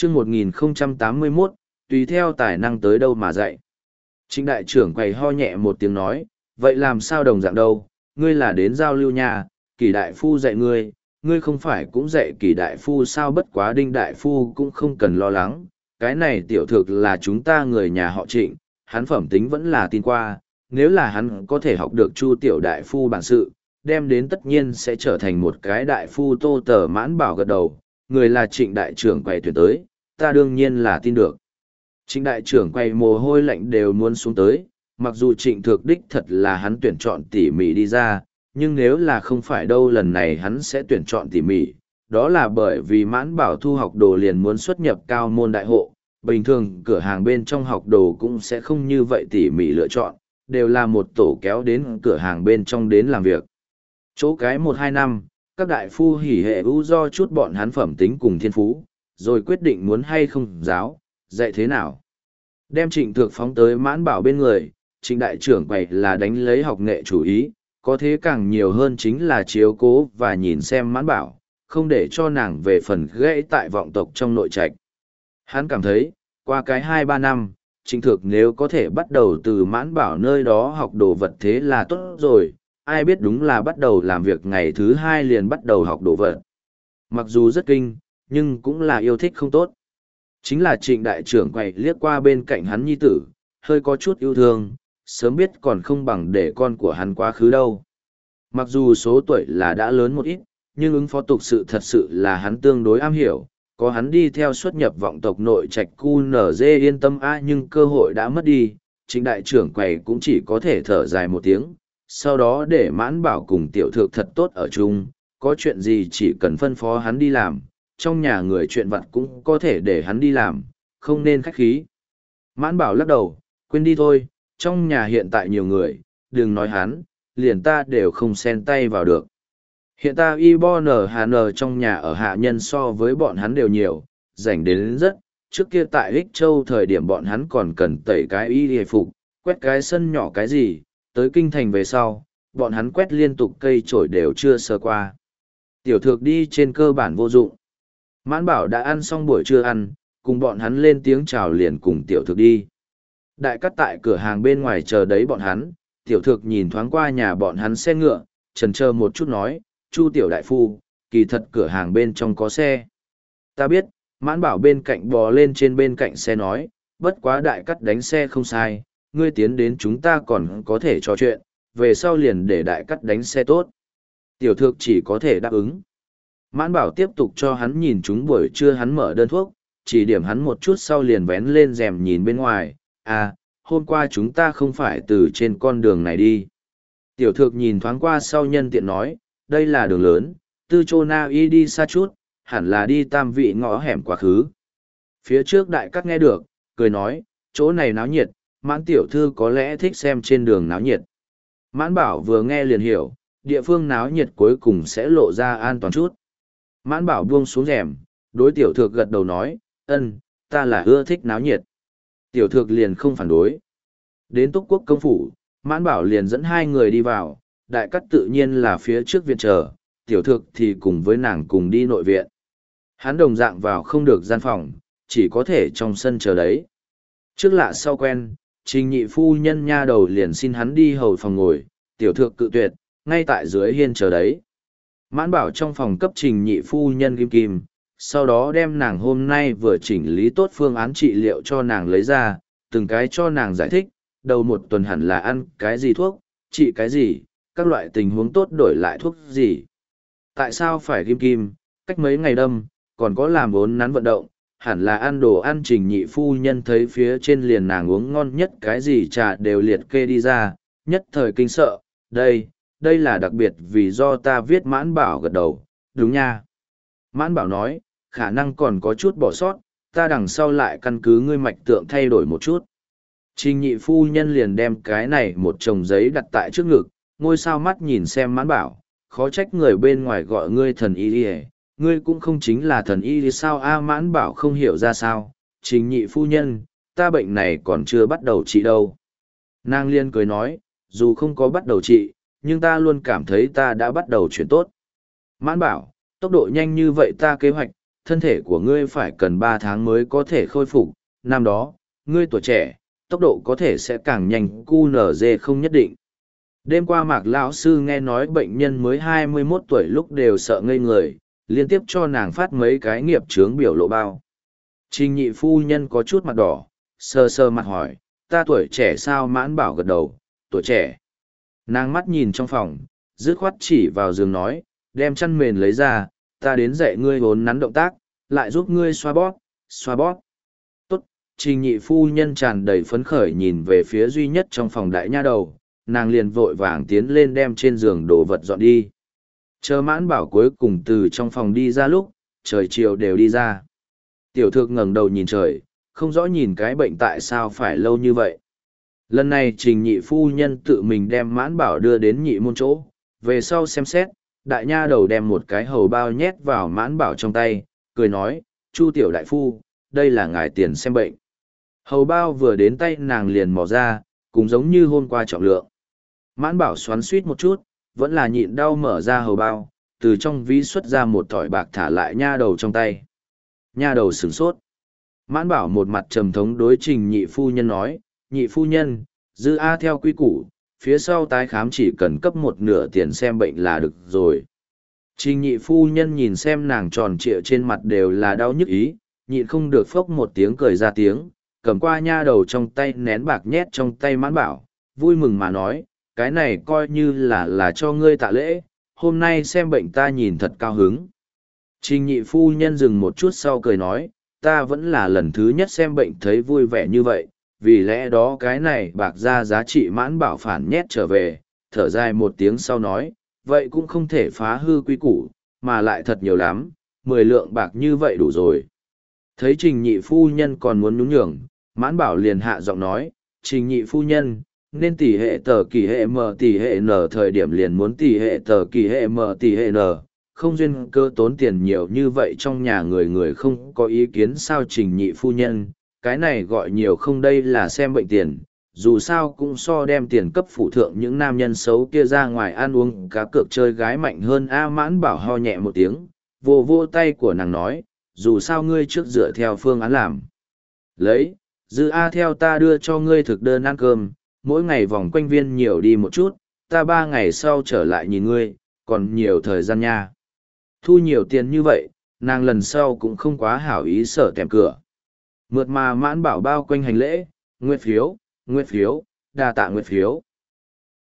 chương 1081, tùy theo tài năng tới đâu mà dạy. Trịnh đại trưởng quầy ho nhẹ một tiếng nói, vậy làm sao đồng dạng đâu, ngươi là đến giao lưu nhà, Kỳ đại phu dạy ngươi, ngươi không phải cũng dạy Kỳ đại phu sao, bất quá Đinh đại phu cũng không cần lo lắng, cái này tiểu thực là chúng ta người nhà họ Trịnh, hắn phẩm tính vẫn là tin qua, nếu là hắn có thể học được Chu tiểu đại phu bản sự, đem đến tất nhiên sẽ trở thành một cái đại phu. Tô Tờ Mãn Bảo gật đầu, người là Trịnh đại trưởng quầy tuyển tới, ta đương nhiên là tin được. Trịnh đại trưởng quầy mồ hôi lạnh đều muốn xuống tới, mặc dù Trịnh Thược đích thật là hắn tuyển chọn tỉ mỉ đi ra, nhưng nếu là không phải đâu lần này hắn sẽ tuyển chọn tỉ mỉ, đó là bởi vì Mãn Bảo thu học đồ liền muốn xuất nhập cao môn đại hộ, bình thường cửa hàng bên trong học đồ cũng sẽ không như vậy tỉ mỉ lựa chọn, đều là một tổ kéo đến cửa hàng bên trong đến làm việc. Chỗ cái 1-2 năm, các đại phu hỉ hệ ưu do chút bọn hắn phẩm tính cùng thiên phú, rồi quyết định muốn hay không giáo, dạy thế nào. Đem Trịnh Thược phóng tới Mãn Bảo bên người, Trịnh đại trưởng quầy là đánh lấy học nghệ chủ ý, có thế càng nhiều hơn chính là chiếu cố và nhìn xem Mãn Bảo, không để cho nàng về phần gãy tại vọng tộc trong nội trạch. Hắn cảm thấy, qua cái 2-3 năm, Trịnh Thược nếu có thể bắt đầu từ Mãn Bảo nơi đó học đồ vật thế là tốt rồi, ai biết đúng là bắt đầu làm việc ngày thứ 2 liền bắt đầu học đồ vật. Mặc dù rất kinh, nhưng cũng là yêu thích không tốt. Chính là Trịnh đại trưởng quầy liếc qua bên cạnh hắn nhi tử, hơi có chút yêu thương, sớm biết còn không bằng để con của hắn quá khứ đâu. Mặc dù số tuổi là đã lớn một ít, nhưng ứng phó tục sự thật sự là hắn tương đối am hiểu, có hắn đi theo xuất nhập vọng tộc nội trạch QNZ yên tâm nhưng cơ hội đã mất đi, Trịnh đại trưởng quầy cũng chỉ có thể thở dài một tiếng, sau đó để Mãn Bảo cùng tiểu thược thật tốt ở chung, có chuyện gì chỉ cần phân phó hắn đi làm, trong nhà người chuyện vặt cũng có thể để hắn đi làm, không nên khách khí. Mãn Bảo lắc đầu, quên đi thôi, trong nhà hiện tại nhiều người, đừng nói hắn, liền ta đều không xen tay vào được. Hiện ta IBONHN trong nhà ở hạ nhân so với bọn hắn đều nhiều, rảnh đến rất, trước kia tại Ích Châu thời điểm bọn hắn còn cần tẩy cái y hề phục, quét cái sân nhỏ cái gì, tới kinh thành về sau, bọn hắn quét liên tục cây trổi đều chưa sơ qua. Tiểu thược đi trên cơ bản vô dụng. Mãn Bảo đã ăn xong buổi trưa ăn, cùng bọn hắn lên tiếng chào liền cùng tiểu thược đi. Đại cắt tại cửa hàng bên ngoài chờ đấy bọn hắn, tiểu thược nhìn thoáng qua nhà bọn hắn xe ngựa, chần chờ một chút nói, Chu tiểu đại phu, kỳ thật cửa hàng bên trong có xe. Ta biết, Mãn Bảo bên cạnh bò lên trên bên cạnh xe nói, bất quá đại cắt đánh xe không sai, ngươi tiến đến chúng ta còn có thể trò chuyện, về sau liền để đại cắt đánh xe tốt. Tiểu thược chỉ có thể đáp ứng. Mãn Bảo tiếp tục cho hắn nhìn chúng buổi trưa hắn mở đơn thuốc, chỉ điểm hắn một chút sau liền vén lên rèm nhìn bên ngoài, hôm qua chúng ta không phải từ trên con đường này đi. Tiểu thược nhìn thoáng qua sau nhân tiện nói, đây là đường lớn, từ Chô Na Y đi xa chút, hẳn là đi Tam Vị ngõ hẻm quá khứ. Phía trước đại cắt nghe được, cười nói, chỗ này náo nhiệt, Mãn tiểu thư có lẽ thích xem trên đường náo nhiệt. Mãn Bảo vừa nghe liền hiểu, địa phương náo nhiệt cuối cùng sẽ lộ ra an toàn chút. Mãn Bảo buông xuống rèm, đối tiểu thược gật đầu nói, ta là ưa thích náo nhiệt. Tiểu thược liền không phản đối. Đến Túc Quốc công phủ, Mãn Bảo liền dẫn 2 người đi vào, đại cắt tự nhiên là phía trước viện chờ, tiểu thược thì cùng với nàng cùng đi nội viện. Hắn đồng dạng vào không được gian phòng, chỉ có thể trong sân chờ đấy. Trước lạ sau quen, Trình nhị phu nhân nha đầu liền xin hắn đi hầu phòng ngồi, tiểu thược cự tuyệt, ngay tại dưới hiên chờ đấy. Mãn Bảo trong phòng cấp Trình nhị phu nhân kim kim, sau đó đem nàng hôm nay vừa chỉnh lý tốt phương án trị liệu cho nàng lấy ra, từng cái cho nàng giải thích, đầu một tuần hẳn là ăn cái gì thuốc, trị cái gì, các loại tình huống tốt đổi lại thuốc gì. Tại sao phải kim kim, cách mấy ngày đâm, còn có làm vốn nắn vận động, hẳn là ăn đồ ăn. Trình nhị phu nhân thấy phía trên liền nàng uống ngon nhất cái gì trà đều liệt kê đi ra, nhất thời kinh sợ, đây là đặc biệt vì do ta viết. Mãn Bảo gật đầu, đúng nha. Mãn Bảo nói, khả năng còn có chút bỏ sót, ta đằng sau lại căn cứ ngươi mạch tượng thay đổi một chút. Trình nhị phu nhân liền đem cái này một chồng giấy đặt tại trước ngực, ngôi sao mắt nhìn xem Mãn Bảo, khó trách người bên ngoài gọi ngươi thần y đi, ngươi cũng không chính là thần y thì sao. Mãn Bảo không hiểu ra sao, Trình nhị phu nhân, ta bệnh này còn chưa bắt đầu trị đâu. Nàng liên cười nói, dù không có bắt đầu trị, nhưng ta luôn cảm thấy ta đã bắt đầu chuyển tốt. Mãn Bảo, tốc độ nhanh như vậy ta kế hoạch, thân thể của ngươi phải cần 3 tháng mới có thể khôi phục, năm đó, ngươi tuổi trẻ, tốc độ có thể sẽ càng nhanh, QNZ không nhất định. Đêm qua Mạc lão sư nghe nói bệnh nhân mới 21 tuổi lúc đều sợ ngây người, liên tiếp cho nàng phát mấy cái nghiệp chướng biểu lộ bao. Trình nhị phu nhân có chút mặt đỏ, sơ sơ mặt hỏi, ta tuổi trẻ sao? Mãn Bảo gật đầu, tuổi trẻ. Nàng mắt nhìn trong phòng, dứt khoát chỉ vào giường nói, đem chăn mền lấy ra, ta đến dạy ngươi vốn nắn động tác, lại giúp ngươi xoa bóp, xoa bóp. Tốt, trình nhị phu nhân tràn đầy phấn khởi nhìn về phía duy nhất trong phòng đại nha đầu, nàng liền vội vàng tiến lên đem trên giường đồ vật dọn đi. Chờ Mãn Bảo cuối cùng từ trong phòng đi ra lúc, trời chiều đều đi ra. Tiểu Thược ngẩng đầu nhìn trời, không rõ nhìn cái bệnh tại sao phải lâu như vậy. Lần này trình nhị phu nhân tự mình đem Mãn Bảo đưa đến nhị môn chỗ, về sau xem xét, đại nha đầu đem một cái hầu bao nhét vào Mãn Bảo trong tay, cười nói, Chu tiểu đại phu, đây là ngài tiền xem bệnh. Hầu bao vừa đến tay nàng liền mò ra, cũng giống như hôm qua trọng lượng. Mãn Bảo xoắn suýt một chút, vẫn là nhịn đau mở ra hầu bao, từ trong ví xuất ra một thỏi bạc thả lại nha đầu trong tay. Nha đầu sửng sốt. Mãn Bảo một mặt trầm thống đối trình nhị phu nhân nói, nhị phu nhân, dư A theo quy củ, phía sau tái khám chỉ cần cấp một nửa tiền xem bệnh là được rồi. Trình nhị phu nhân nhìn xem nàng tròn trịa trên mặt đều là đau nhức ý, nhịn không được phốc một tiếng cười ra tiếng, cầm qua nha đầu trong tay nén bạc nhét trong tay Mãn Bảo, vui mừng mà nói, cái này coi như là cho ngươi tạ lễ, hôm nay xem bệnh ta nhìn thật cao hứng. Trình nhị phu nhân dừng một chút sau cười nói, ta vẫn là lần thứ nhất xem bệnh thấy vui vẻ như vậy, vì lẽ đó cái này bạc ra giá trị. Mãn Bảo phản nhét trở về, thở dài một tiếng sau nói, vậy cũng không thể phá hư quy củ, mà lại thật nhiều lắm, 10 lượng bạc như vậy đủ rồi. Thấy trình nhị phu nhân còn muốn nhún nhường, Mãn Bảo liền hạ giọng nói, trình nhị phu nhân, nên tỷ hệ tờ kỳ hệ m tỷ hệ n thời điểm liền muốn tỷ hệ tờ kỳ hệ m tỷ hệ n, không duyên cơ tốn tiền nhiều như vậy trong nhà người người không có ý kiến sao? Trình nhị phu nhân, cái này gọi nhiều không, đây là xem bệnh tiền, dù sao cũng so đem tiền cấp phụ thượng những nam nhân xấu kia ra ngoài ăn uống cá cược chơi gái mạnh hơn. A Mãn Bảo ho nhẹ một tiếng, vô vô tay của nàng nói, dù sao ngươi trước dựa theo phương án làm. Lấy, dư A theo ta đưa cho ngươi thực đơn ăn cơm, mỗi ngày vòng quanh viên nhiều đi một chút, ta 3 ngày sau trở lại nhìn ngươi, còn nhiều thời gian nha. Thu nhiều tiền như vậy, nàng lần sau cũng không quá hảo ý, sợ tèm cửa. Mượt mà Mãn Bảo bao quanh hành lễ, nguyệt phiếu, nguyệt phiếu, đa tạ nguyệt phiếu.